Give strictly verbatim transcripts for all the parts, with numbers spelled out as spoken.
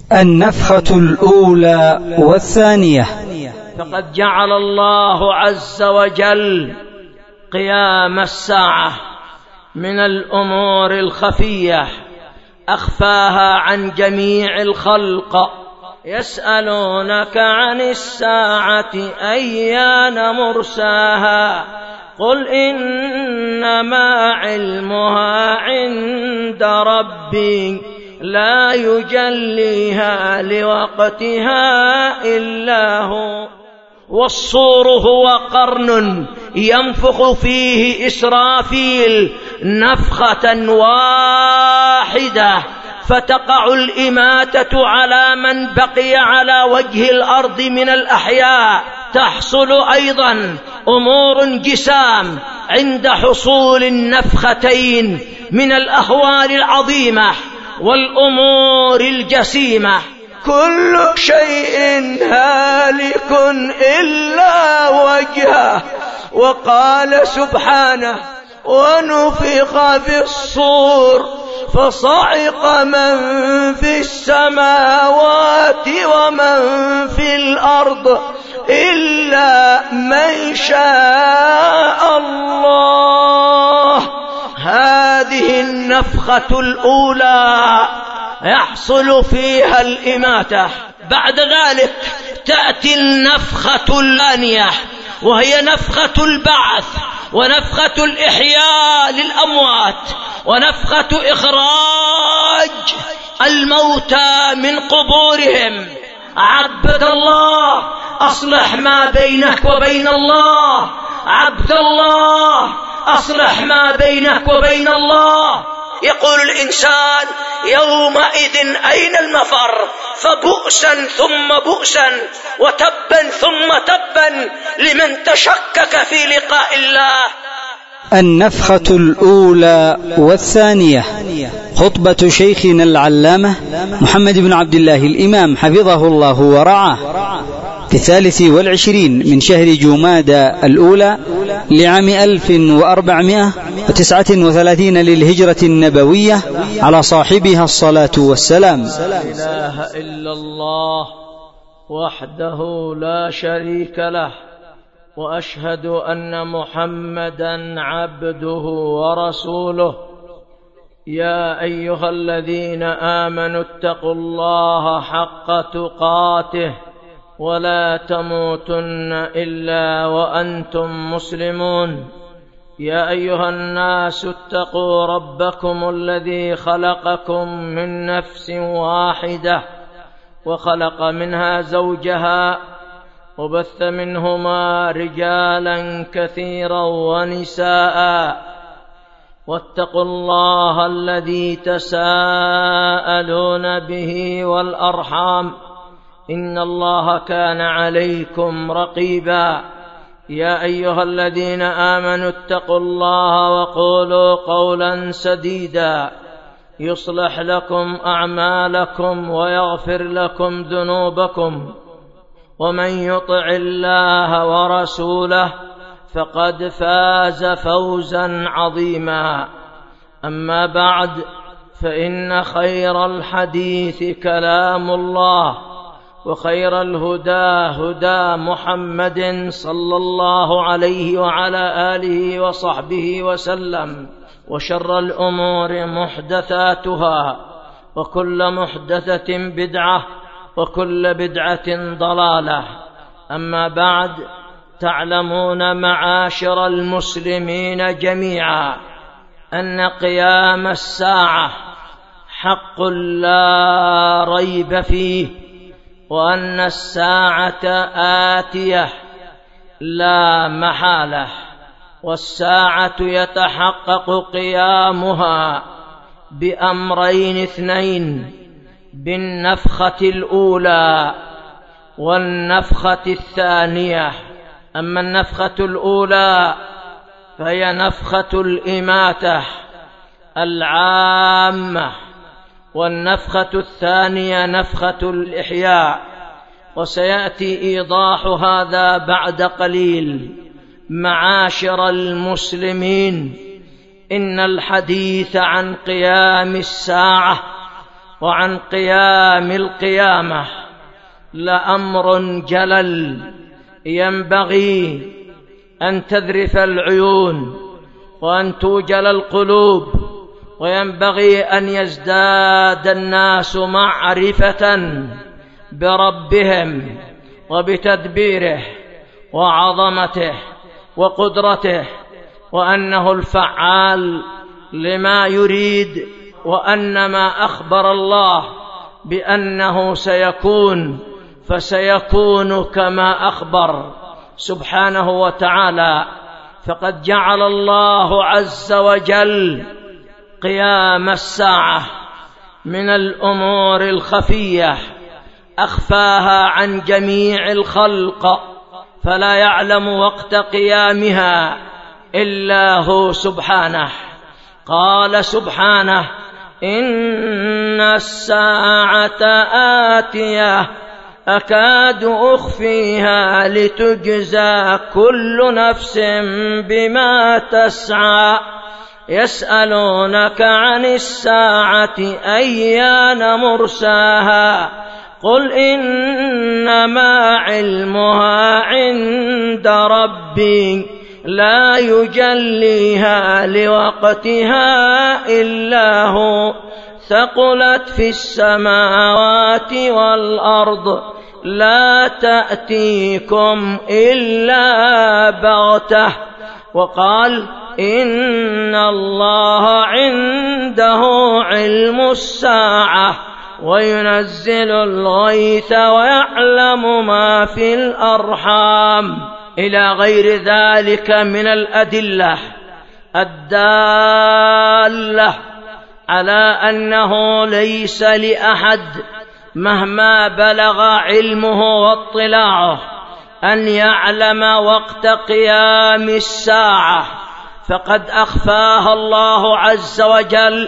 النفخة الأولى والثانية. فقد جعل الله عز وجل قيام الساعة من الأمور الخفية أخفاها عن جميع الخلق. يسألونك عن الساعة أيان مرساها قل إنما علمها عند ربي لا يجليها لوقتها إلا هو. والصور هو قرن ينفخ فيه إسرافيل نفخة واحدة فتقع الإماتة على من بقي على وجه الأرض من الأحياء. تحصل أيضا أمور جسام عند حصول النفختين من الأهوال العظيمة والأمور الجسيمة. كل شيء هالك إلا وجهه. وقال سبحانه ونفخ في الصور فصعق من في السماوات ومن في الأرض إلا من شاء الله. هذه النفخة الأولى يحصل فيها الإماتة. بعد ذلك تأتي النفخة الثانية وهي نفخة البعث ونفخة الإحياء للأموات ونفخة إخراج الموتى من قبورهم. عبد الله أصلح ما بينك وبين الله. عبد الله أصلح ما بينك وبين الله. يقول الإنسان يومئذ أين المفر؟ فبؤسا ثم بؤسا وتبا ثم تبا لمن تشكك في لقاء الله. النفخة الأولى والثانية. خطبة شيخنا العلامة محمد بن عبد الله الإمام حفظه الله ورعاه في الثالث والعشرين من شهر جمادى الأولى لعام ألف وأربعمائة وتسعة وثلاثين للهجرة النبوية على صاحبها الصلاة والسلام. لا إله إلا الله وحده لا شريك له وأشهد أن محمدا عبده ورسوله. يا أيها الذين آمنوا اتقوا الله حق تقاته ولا تموتن إلا وأنتم مسلمون. يا أيها الناس اتقوا ربكم الذي خلقكم من نفس واحدة وخلق منها زوجها وبث منهما رجالا كثيرا ونساء واتقوا الله الذي تساءلون به والأرحام إن الله كان عليكم رقيبا. يا أيها الذين آمنوا اتقوا الله وقولوا قولا سديدا يصلح لكم أعمالكم ويغفر لكم ذنوبكم ومن يطع الله ورسوله فقد فاز فوزا عظيما. أما بعد فإن خير الحديث كلام الله وخير الهدى هدى محمد صلى الله عليه وعلى آله وصحبه وسلم. وشر الأمور محدثاتها وكل محدثة بدعة وكل بدعة ضلالة. أما بعد تعلمون معاشر المسلمين جميعا أن قيام الساعة حق لا ريب فيه وأن الساعة آتية لا محالة. والساعة يتحقق قيامها بأمرين اثنين بالنفخة الأولى والنفخة الثانية. أما النفخة الأولى فهي نفخة الإماتة العامة والنفخة الثانية نفخة الإحياء. وسيأتي إيضاح هذا بعد قليل. معاشر المسلمين إن الحديث عن قيام الساعة وعن قيام القيامة لأمر جلل ينبغي أن تذرف العيون وأن توجل القلوب، وينبغي أن يزداد الناس معرفة بربهم وبتدبيره وعظمته وقدرته، وأنه الفعال لما يريد، وأن ما أخبر الله بأنه سيكون فسيكون كما أخبر سبحانه وتعالى. فقد جعل الله عز وجل قيام الساعة من الأمور الخفية أخفاها عن جميع الخلق، فلا يعلم وقت قيامها إلا هو سبحانه. قال سبحانه: إن الساعة آتية أكاد أخفيها لتجزى كل نفس بما تسعى يسألونك عن الساعة أيان مرساها قل إنما علمها عند ربي لا يجليها لوقتها إلا هو ثقلت في السماوات والأرض لا تأتيكم إلا بغتة. وقال: إن الله عنده علم الساعة وينزل الغيث ويعلم ما في الأرحام، إلى غير ذلك من الأدلة الدالة على أنه ليس لأحد مهما بلغ علمه واطلاعه أن يعلم وقت قيام الساعة، فقد أخفاها الله عز وجل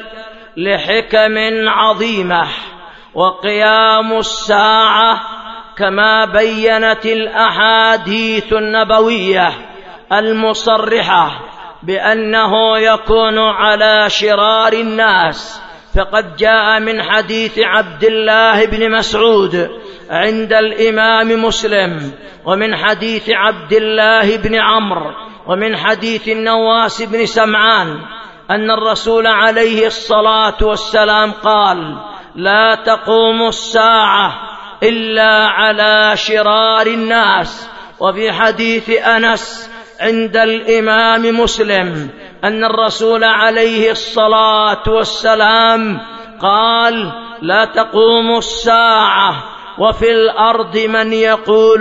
لحكم عظيمة. وقيام الساعة كما بينت الأحاديث النبوية المصرحة بأنه يكون على شرار الناس، فقد جاء من حديث عبد الله بن مسعود عند الإمام مسلم، ومن حديث عبد الله بن عمرو، ومن حديث النواس بن سمعان أن الرسول عليه الصلاة والسلام قال: لا تقوم الساعة إلا على شرار الناس. وفي حديث أنس عند الإمام مسلم أن الرسول عليه الصلاة والسلام قال: لا تقوم الساعة وفي الأرض من يقول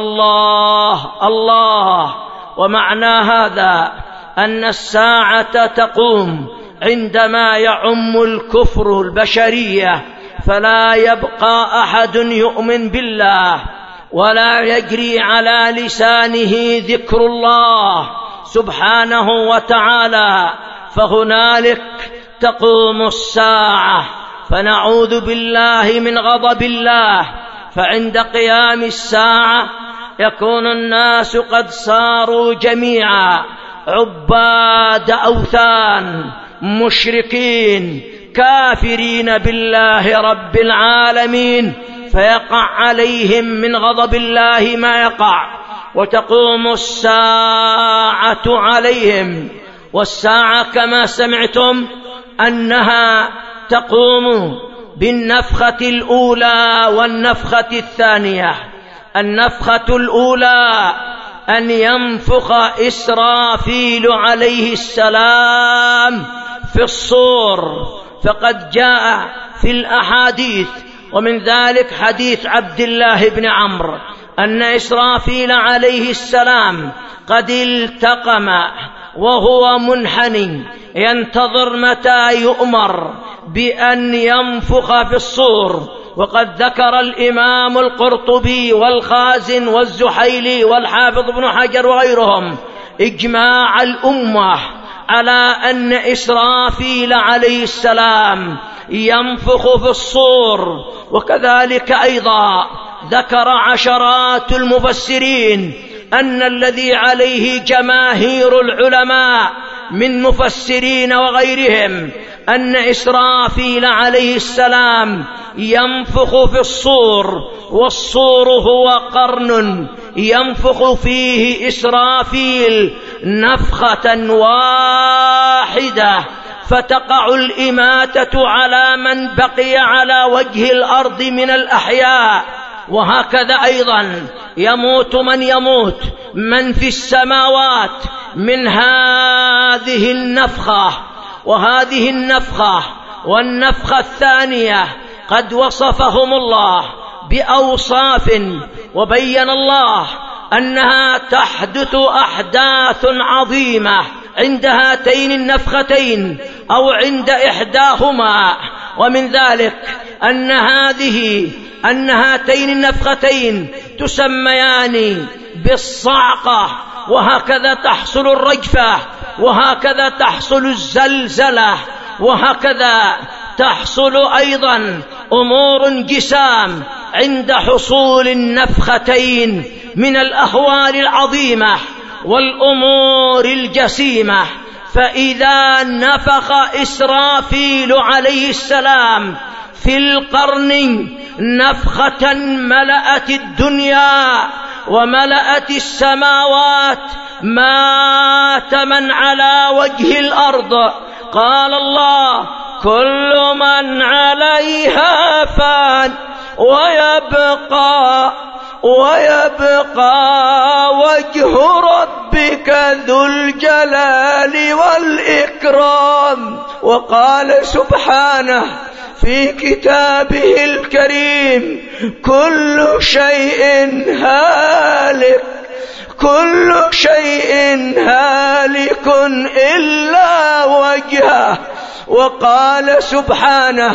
الله الله. ومعنى هذا أن الساعة تقوم عندما يعم الكفر البشرية، فلا يبقى أحد يؤمن بالله ولا يجري على لسانه ذكر الله سبحانه وتعالى، فهنالك تقوم الساعة. فنعوذ بالله من غضب الله، فعند قيام الساعة يكون الناس قد صاروا جميعا عباد أوثان مشركين كافرين بالله رب العالمين، فيقع عليهم من غضب الله ما يقع، وتقوم الساعة عليهم. والساعة كما سمعتم أنها تقوم بالنفخة الأولى والنفخة الثانية. النفخة الأولى أن ينفخ إسرافيل عليه السلام في الصور، فقد جاء في الأحاديث، ومن ذلك حديث عبد الله بن عمرو أن إسرافيل عليه السلام قد التقم وهو منحني ينتظر متى يؤمر بأن ينفخ في الصور. وقد ذكر الإمام القرطبي والخازن والزحيلي والحافظ بن حجر وغيرهم إجماع الأمة على أن إسرافيل عليه السلام ينفخ في الصور. وكذلك أيضا ذكر عشرات المفسرين أن الذي عليه جماهير العلماء من مفسرين وغيرهم أن إسرافيل عليه السلام ينفخ في الصور، والصور هو قرن ينفخ فيه إسرافيل نفخة واحدة، فتقع الإماتة على من بقي على وجه الأرض من الأحياء. وهكذا أيضا يموت من يموت من في السماوات من هذه النفخة. وهذه النفخة والنفخة الثانية قد وصفهم الله بأوصاف، وبين الله أنها تحدث أحداث عظيمة عند هاتين النفختين أو عند إحداهما. ومن ذلك أن هذه أن هاتين النفختين تسميان بالصعقة، وهكذا تحصل الرجفة، وهكذا تحصل الزلزلة، وهكذا تحصل أيضا أمور جسام عند حصول النفختين من الأهوال العظيمة والأمور الجسيمة. فإذا نفخ إسرافيل عليه السلام في القرن نفخة ملأت الدنيا وملأت السماوات، مات من على وجه الأرض. قال الله: كل من عليها فان ويبقى ويبقى وجه ربك ذو الجلال والإكرام. وقال سبحانه في كتابه الكريم: كل شيء هالك كل شيء هالك إلا وجهه. وقال سبحانه: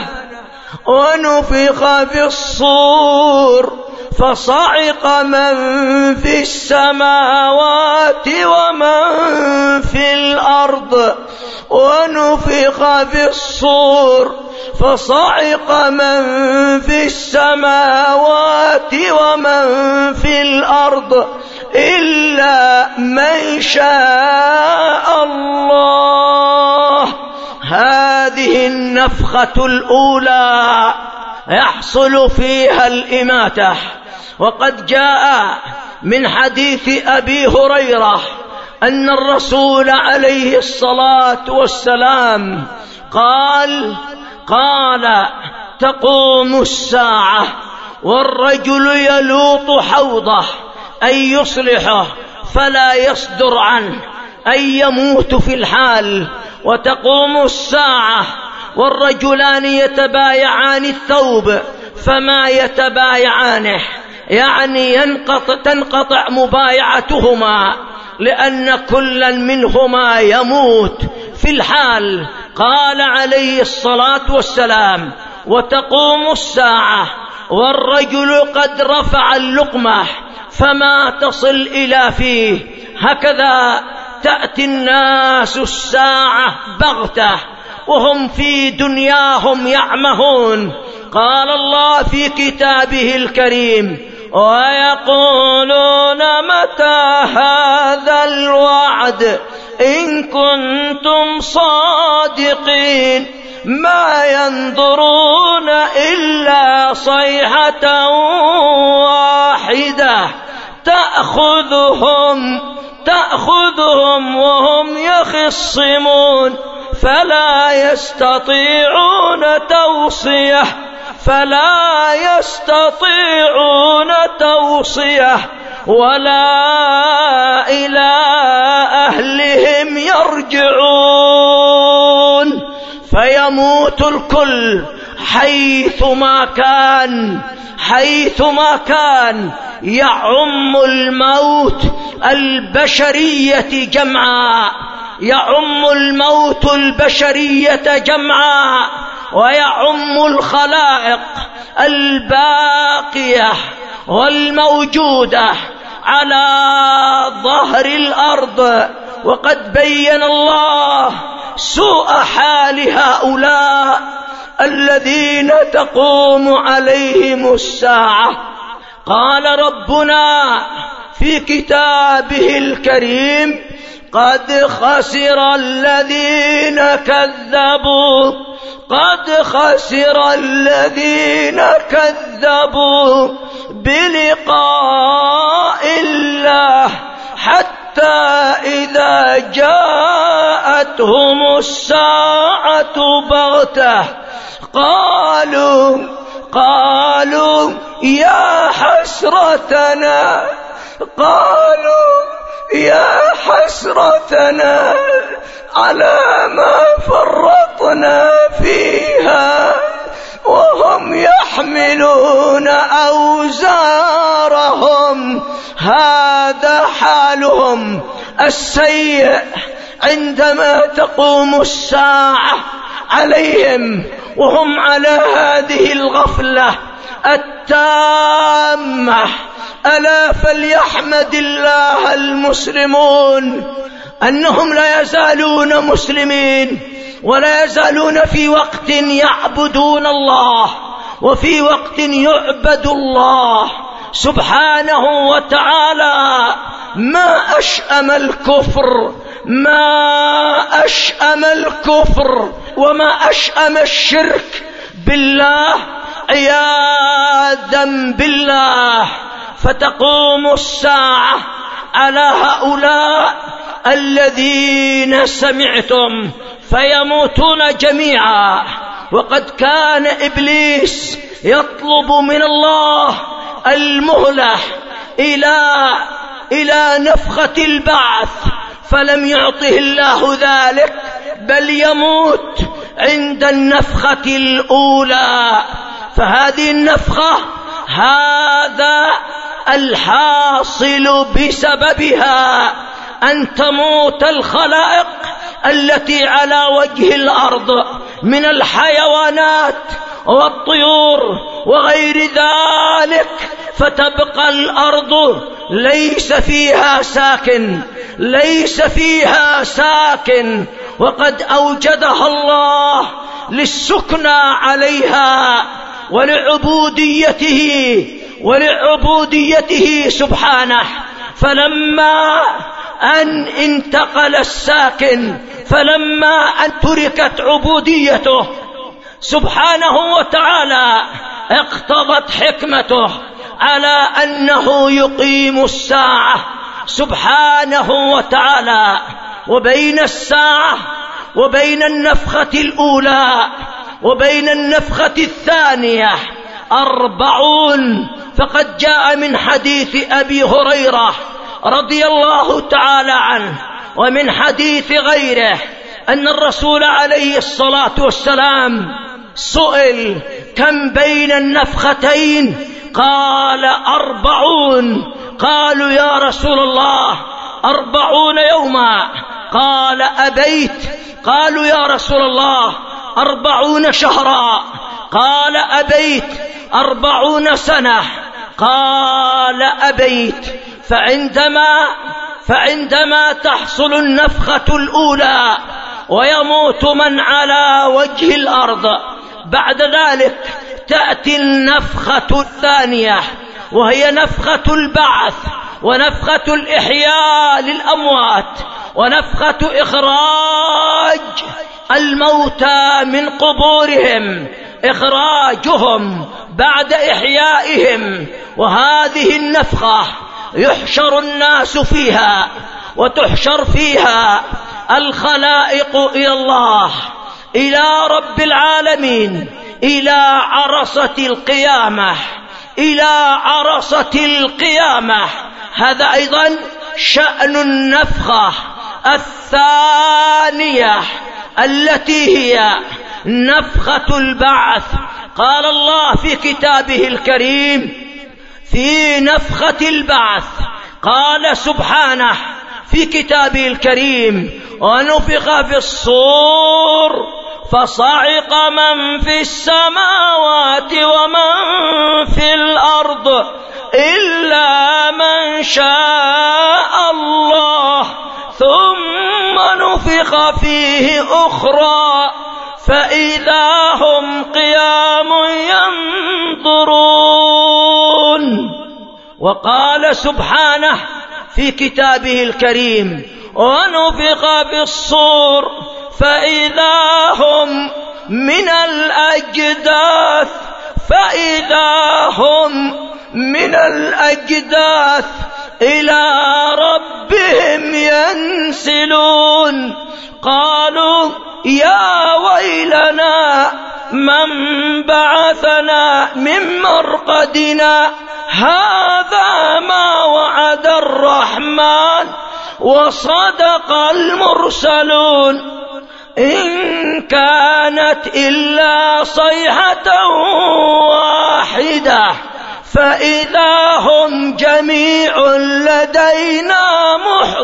ونفخ في الصور فصعق من في السماوات ومن في الأرض ونفخ في الصور فصعق من في السماوات ومن في الأرض إلا من شاء الله. هذه النفخة الأولى يحصل فيها الإماتة. وقد جاء من حديث أبي هريرة أن الرسول عليه الصلاة والسلام قال قال تقوم الساعة والرجل يلوط حوضه أن يصلحه فلا يصدر عنه أن يموت في الحال. وتقوم الساعة والرجلان يتبايعان الثوب فما يتبايعانه، يعني ينقطع تنقطع مبايعتهما لأن كلا منهما يموت في الحال. قال عليه الصلاة والسلام: وتقوم الساعة والرجل قد رفع اللقمة فما تصل إلى فيه. هكذا تأتي الناس الساعة بغتة وهم في دنياهم يعمهون. قال الله في كتابه الكريم: ويقولون متى هذا الوعد إن كنتم صادقين ما ينظرون إلا صيحة واحدة تأخذهم تأخذهم وهم يخصمون فلا يستطيعون توصية فلا يستطيعون توصية ولا إلى أهلهم يرجعون. فيموت الكل حيثما كان حيثما كان يعم الموت البشرية جمعاء يعم الموت البشرية جمعاء ويعم الخلائق الباقية والموجودة على ظهر الأرض. وقد بين الله سوء حال هؤلاء الذين تقوم عليهم الساعة. قال ربنا في كتابه الكريم: قد خسر الذين كذبوا قد خسر الذين كذبوا بلقاء الله حتى إذا جاءتهم الساعة بغتة قالوا قالوا يا حسرتنا قالوا يا حسرتنا على ما فرطنا فيها وهم يحملون أوزارهم. هذا حالهم السيء عندما تقوم الساعة عليهم وهم على هذه الغفلة التامة. ألا فليحمد الله المسلمون أنهم لا يزالون مسلمين ولا يزالون في وقت يعبدون الله وفي وقت يعبد الله سبحانه وتعالى. ما أشأم الكفر ما أشأم الكفر وما أشأم الشرك بالله عياذا بالله. فتقوم الساعة على هؤلاء الذين سمعتم فيموتون جميعا. وقد كان إبليس يطلب من الله المهلة إلى إلى نفخة البعث فلم يعطه الله ذلك، بل يموت عند النفخة الأولى. فهذه النفخة هذا الحاصل بسببها أن تموت الخلائق التي على وجه الأرض من الحيوانات والطيور وغير ذلك، فتبقى الأرض ليس فيها ساكن ليس فيها ساكن وقد أوجدها الله للسكنى عليها ولعبوديته ولعبوديته سبحانه. فلما أن انتقل الساكن فلما أن تركت عبوديته سبحانه وتعالى اقتضت حكمته على أنه يقيم الساعة سبحانه وتعالى. وبين الساعة وبين النفخة الأولى وبين النفخة الثانية أربعون. فقد جاء من حديث أبي هريرة رضي الله تعالى عنه ومن حديث غيره أن الرسول عليه الصلاة والسلام سئل كم بين النفختين؟ قال أربعون. قالوا يا رسول الله أربعون يوما؟ قال أبيت؟ قالوا يا رسول الله أربعون شهرا؟ قال أبيت؟ أربعون سنة؟ قال أبيت. فعندما فعندما تحصل النفخة الأولى ويموت من على وجه الأرض، بعد ذلك تأتي النفخة الثانية وهي نفخة البعث ونفخة الإحياء للأموات ونفخة إخراج الموتى من قبورهم، إخراجهم بعد إحيائهم. وهذه النفخة يحشر الناس فيها وتحشر فيها الخلائق إلى الله، إلى رب العالمين، إلى عرصة القيامة إلى عرصة القيامة. هذا أيضا شأن النفخة الثانية التي هي نفخة البعث. قال الله في كتابه الكريم في نفخة البعث، قال سبحانه في كتابه الكريم ونفخ في الصور فصعق من في السماوات ومن في الأرض إلا من شاء الله ثم نفخ فيه أخرى فإذا هم قيام ينظرون. وقال سبحانه في كتابه الكريم ونفخ في الصور فإذا هم من الأجداث فإذا هم من الأجداث إلى ربهم ينسلون. قالوا يا ويلنا من بعثنا من مرقدنا هذا ما وعد الرحمن وصدق المرسلون إن كانت إلا صيحة واحدة فإذا هم جميع لدينا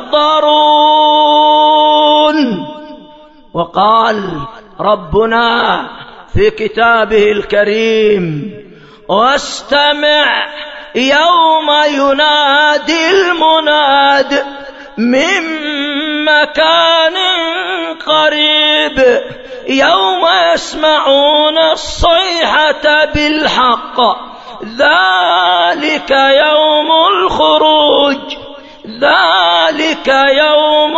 محضرون. وقال ربنا في كتابه الكريم واستمع يوم ينادي المناد من مكان قريب يوم يسمعون الصيحة بالحق ذلك يوم الخروج ذلك يوم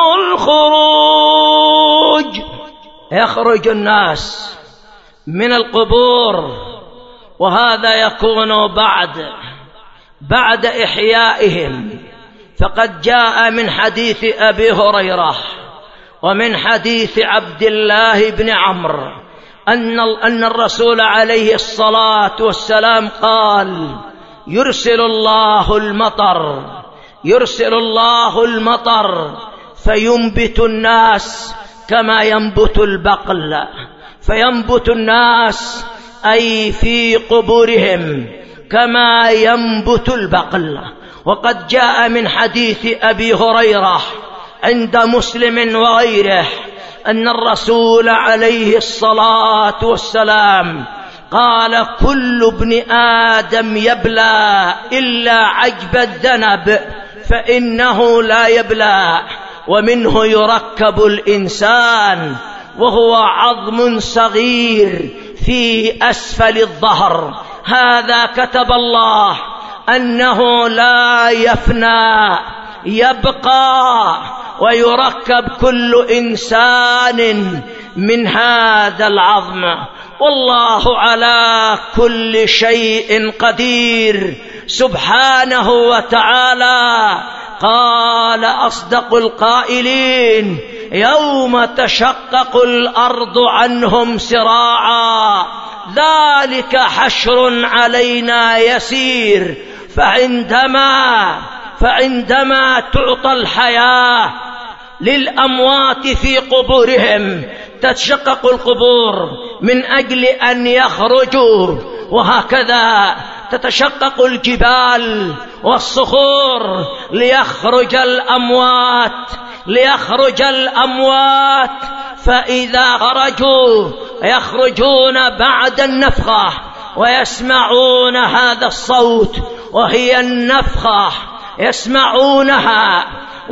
الخروج. يخرج الناس من القبور وهذا يكون بعد بعد إحيائهم. فقد جاء من حديث أبي هريرة ومن حديث عبد الله بن عمرو أن أن الرسول عليه الصلاة والسلام قال يرسل الله المطر يرسل الله المطر فينبت الناس كما ينبت البقل فينبت الناس أي في قبورهم كما ينبت البقل. وقد جاء من حديث أبي هريرة عند مسلم وغيره أن الرسول عليه الصلاة والسلام قال كل ابن آدم يبلى إلا عجب الذنب فإنه لا يبلى ومنه يركب الإنسان وهو عظم صغير في أسفل الظهر. هذا كتب الله أنه لا يفنى يبقى ويركب كل إنسان من هذا العظم والله على كل شيء قدير سبحانه وتعالى. قال أصدق القائلين يوم تشقق الأرض عنهم سراعا ذلك حشر علينا يسير. فعندما فعندما تعطى الحياة للأموات في قبورهم تتشقق القبور من أجل أن يخرجوا وهكذا تتشقق الجبال والصخور ليخرج الأموات ليخرج الأموات فإذا خرجوا يخرجون بعد النفخة ويسمعون هذا الصوت وهي النفخة يسمعونها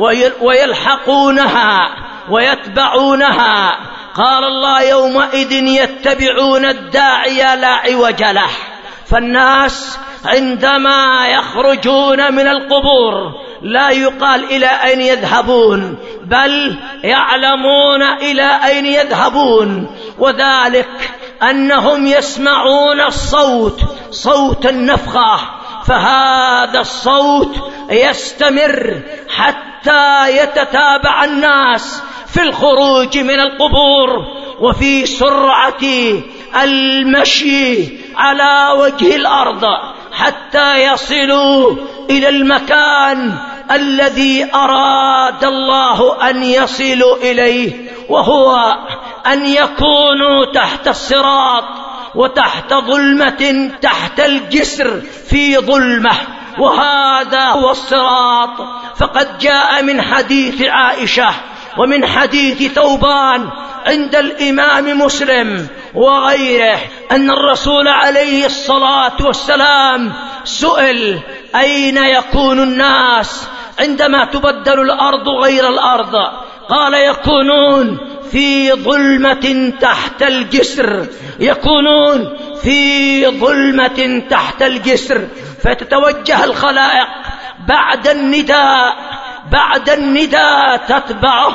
ويلحقونها ويتبعونها. قال الله يومئذ يتبعون الداعي لا عوج له. فالناس عندما يخرجون من القبور لا يقال إلى أين يذهبون بل يعلمون إلى أين يذهبون وذلك أنهم يسمعون الصوت صوت النفخة فهذا الصوت يستمر حتى يتتابع الناس في الخروج من القبور وفي سرعة المشي على وجه الأرض حتى يصلوا إلى المكان الذي أراد الله أن يصلوا إليه وهو أن يكونوا تحت الصراط وتحت ظلمة تحت الجسر في ظلمة وهذا هو الصراط. فقد جاء من حديث عائشة ومن حديث ثوبان عند الإمام مسلم وغيره أن الرسول عليه الصلاة والسلام سئل أين يكون الناس عندما تبدل الأرض غير الأرض؟ قال يكونون في ظلمة تحت الجسر يكونون في ظلمة تحت الجسر. فتتوجه الخلائق بعد النداء بعد النداء تتبعه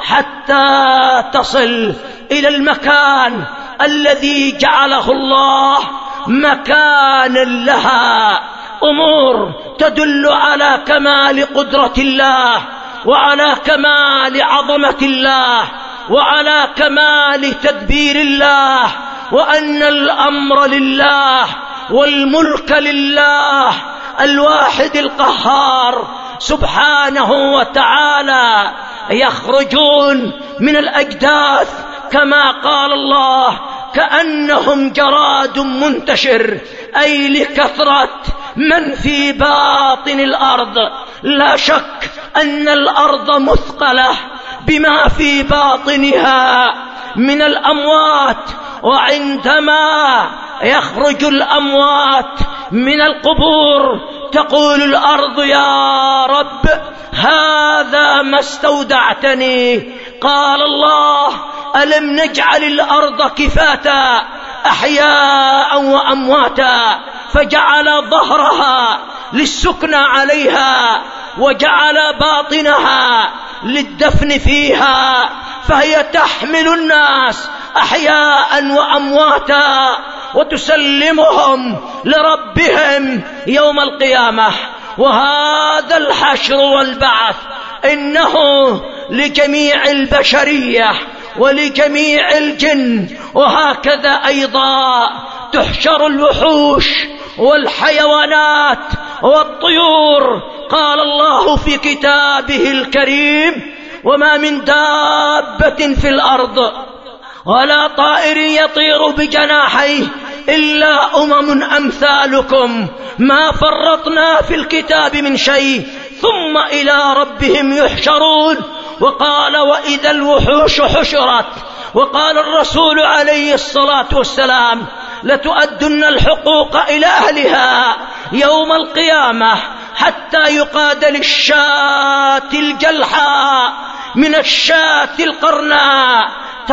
حتى تصل إلى المكان الذي جعله الله مكانا لها. أمور تدل على كمال قدرة الله وعلى كمال عظمة الله وعلى كمال تدبير الله، وأن الأمر لله والملك لله الواحد القهار سبحانه وتعالى. يخرجون من الأجداث كما قال الله كأنهم جراد منتشر، أي لكثرة من في باطن الأرض. لا شك أن الأرض مثقلة بما في باطنها من الأموات، وعندما يخرج الأموات من القبور تقول الأرض يا رب هذا ما استودعتني. قال الله ألم نجعل الأرض كفاتا أحياء وأمواتا، فجعل ظهرها للسكن عليها وجعل باطنها للدفن فيها، فهي تحمل الناس أحياء وأمواتا وتسلمهم لربهم يوم القيامة. وهذا الحشر والبعث إنه لجميع البشرية ولجميع الجن، وهكذا أيضا تحشر الوحوش والحيوانات والطيور. قال الله في كتابه الكريم وما من دابة في الأرض ولا طائر يطير بجناحيه إلا أمم أمثالكم ما فرطنا في الكتاب من شيء ثم إلى ربهم يحشرون. وقال وإذا الوحوش حشرت، وقال الرسول عليه الصلاة والسلام لتؤدن الحقوق إلى أهلها يوم القيامة حتى يقاد للشاة الجلحاء من الشاة القرناء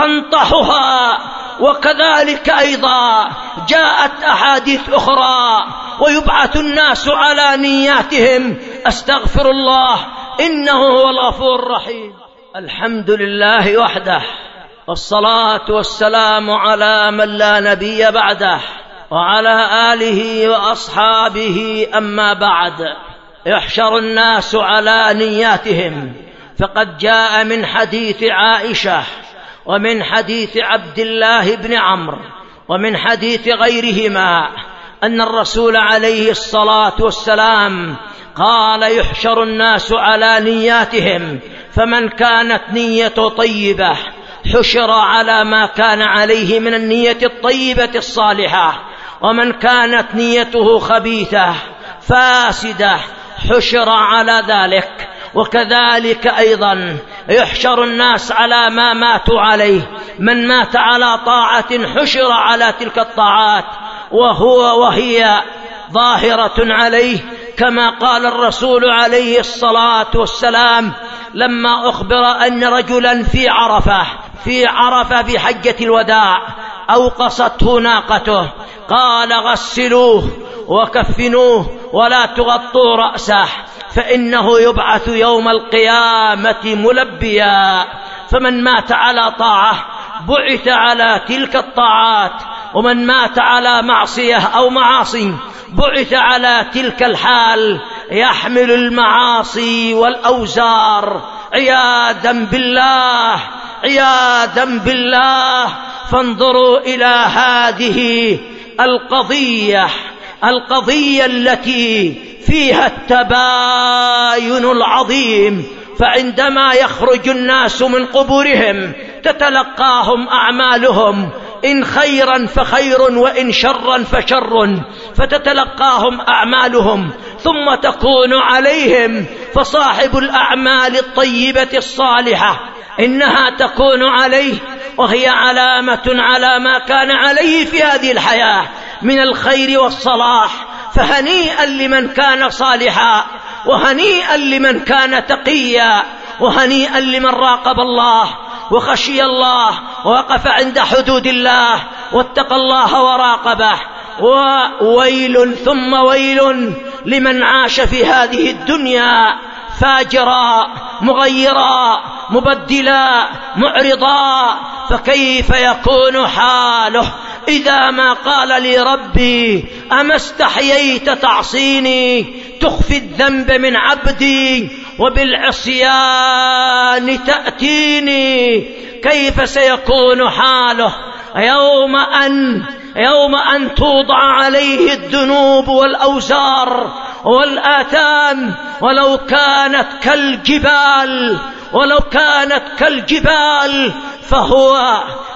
تنطحها. وكذلك أيضا جاءت أحاديث أخرى ويبعث الناس على نياتهم. أستغفر الله إنه هو الغفور الرحيم. الحمد لله وحده، والصلاة والسلام على من لا نبي بعده وعلى آله وأصحابه. أما بعد، يحشر الناس على نياتهم، فقد جاء من حديث عائشة ومن حديث عبد الله بن عمرو ومن حديث غيرهما أن الرسول عليه الصلاة والسلام قال يحشر الناس على نياتهم، فمن كانت نيته طيبة حشر على ما كان عليه من النية الطيبة الصالحة، ومن كانت نيته خبيثة فاسدة حشر على ذلك. وكذلك أيضا يحشر الناس على ما ماتوا عليه، من مات على طاعة حشر على تلك الطاعات وهو وهي ظاهرة عليه، كما قال الرسول عليه الصلاة والسلام لما أخبر أن رجلا في عرفة في عرفة في حجة الوداع أوقصته ناقته، قال غسلوه وكفنوه ولا تغطوا رأسه فإنه يبعث يوم القيامة ملبيا. فمن مات على طاعة بعث على تلك الطاعات، ومن مات على معصية أو معاصي بعث على تلك الحال يحمل المعاصي والأوزار عياذا بالله عياذا بالله. فانظروا إلى هذه القضية القضية التي فيها التباين العظيم. فعندما يخرج الناس من قبورهم تتلقاهم أعمالهم، إن خيرا فخير وإن شرا فشر، فتتلقاهم أعمالهم ثم تكون عليهم. فصاحب الأعمال الطيبة الصالحة إنها تكون عليه، وهي علامة على ما كان عليه في هذه الحياة من الخير والصلاح. فهنيئا لمن كان صالحا، وهنيئا لمن كان تقيا، وهنيئا لمن راقب الله وخشي الله ووقف عند حدود الله واتقى الله وراقبه. وويل ثم ويل لمن عاش في هذه الدنيا فاجرا مغيرا مبدلا معرضا، فكيف يكون حاله إذا ما قال لي ربي أما استحييت تعصيني تخفي الذنب من عبدي وبالعصيان تأتيني؟ كيف سيكون حاله يوم أن يوم أن توضع عليه الذنوب والأوزار والآثام ولو كانت كالجبال ولو كانت كالجبال فهو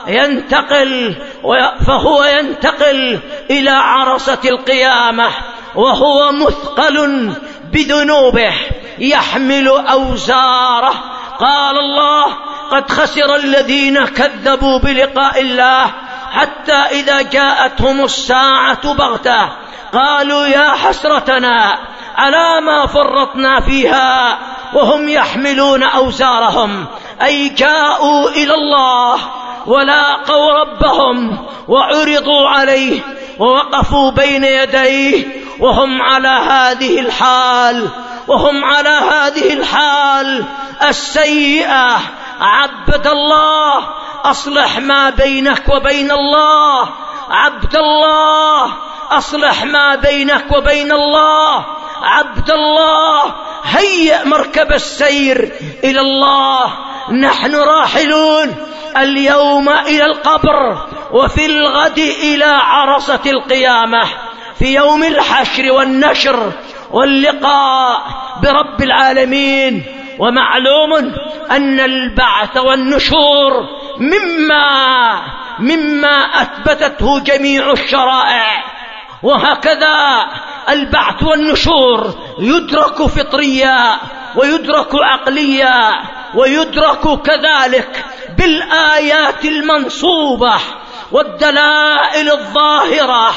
ينتقل فهو ينتقل إلى عرصة القيامة وهو مثقل بذنوبه يحمل أوزاره. قال الله: قد خسر الذين كذبوا بلقاء الله حتى إذا جاءتهم الساعة بغتة قالوا يا حسرتنا على ما فرطنا فيها وهم يحملون أوزارهم. أي جاءوا إلى الله ولاقوا ربهم وعرضوا عليه ووقفوا بين يديه وهم على هذه الحال وهم على هذه الحال السيئة. عبد الله، أصلح ما بينك وبين الله. عبد الله، أصلح ما بينك وبين الله. عبد الله، هيئ مركب السير إلى الله. نحن راحلون اليوم إلى القبر وفي الغد إلى عرصة القيامة في يوم الحشر والنشر واللقاء برب العالمين. ومعلوم أن البعث والنشور مما مما أثبتته جميع الشرائع، وهكذا البعث والنشور يدرك فطريا ويدرك عقليا ويدرك كذلك بالآيات المنصوبة والدلائل الظاهرة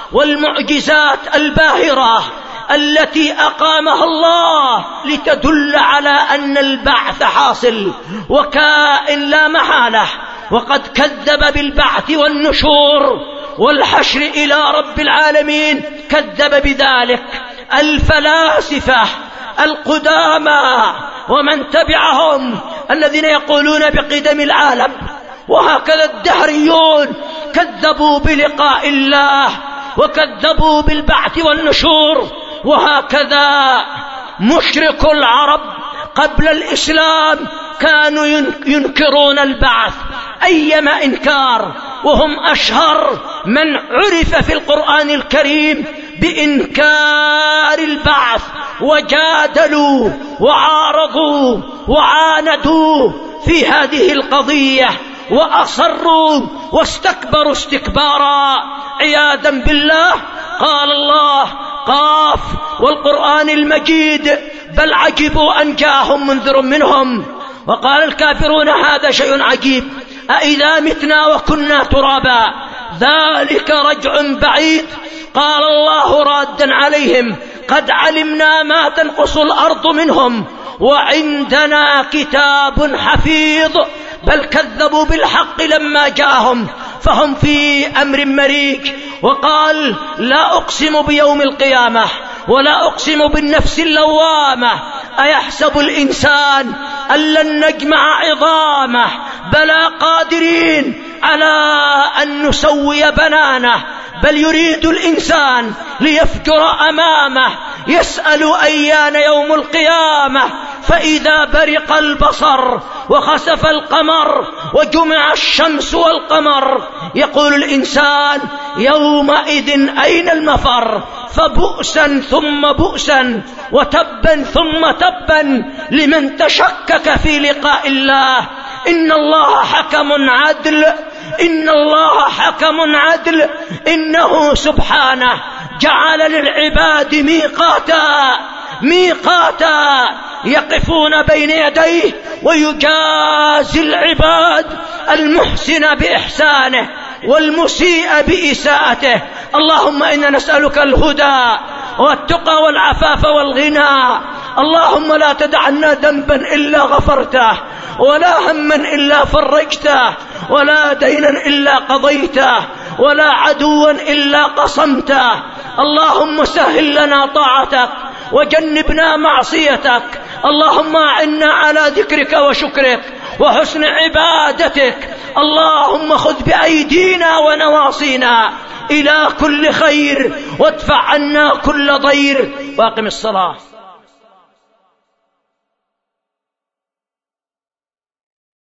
والمعجزات الباهرة التي أقامها الله لتدل على أن البعث حاصل وكائن لا محالة. وقد كذب بالبعث والنشور والحشر إلى رب العالمين، كذب بذلك الفلاسفة القدامى ومن تبعهم الذين يقولون بقدم العالم، وهكذا الدهريون كذبوا بلقاء الله وكذبوا بالبعث والنشور. وهكذا مشرك العرب قبل الإسلام كانوا ينكرون البعث أيما إنكار، وهم أشهر من عرف في القرآن الكريم بإنكار البعث، وجادلوا وعارضوا وعاندوا في هذه القضية وأصروا واستكبروا استكبارا عياذا بالله. قال الله: قاف والقرآن المجيد بل عجبوا أن جاءهم منذر منهم. وقال الكافرون هذا شيء عجيب، أإذا متنا وكنا ترابا ذلك رجع بعيد. قال الله رادا عليهم: قد علمنا ما تنقص الأرض منهم وعندنا كتاب حفيظ. بل كذبوا بالحق لما جاءهم فهم في أمر مريج. وقال: لا أقسم بيوم القيامة ولا أقسم بالنفس اللوامة أيحسب الإنسان أن لن نجمع عظامه بلى قادرين على أن نسوي بنانه. بل يريد الإنسان ليفجر أمامه يسأل أيان يوم القيامة فإذا برق البصر وخسف القمر وجمع الشمس والقمر يقول الإنسان يومئذ أين المفر؟ فبؤسا ثم بؤسا وتبا ثم تبا لمن تشكك في لقاء الله. إن الله حكم عدل، إن الله حكم عدل، إنه سبحانه جعل للعباد ميقاتا ميقاتا يقفون بين يديه ويجازي العباد المحسن بإحسانه والمسيء بإساءته. اللهم إنا نسألك الهدى والتقى والعفاف والغنى. اللهم لا تدع لنا ذنبا إلا غفرته ولا هما إلا فرجته ولا دينا إلا قضيته ولا عدوا إلا قصمته. اللهم سهل لنا طاعتك وجنبنا معصيتك. اللهم أعنا على ذكرك وشكرك وحسن عبادتك. اللهم خذ بأيدينا ونواصينا إلى كل خير وادفع عنا كل ضير. واقم الصلاة.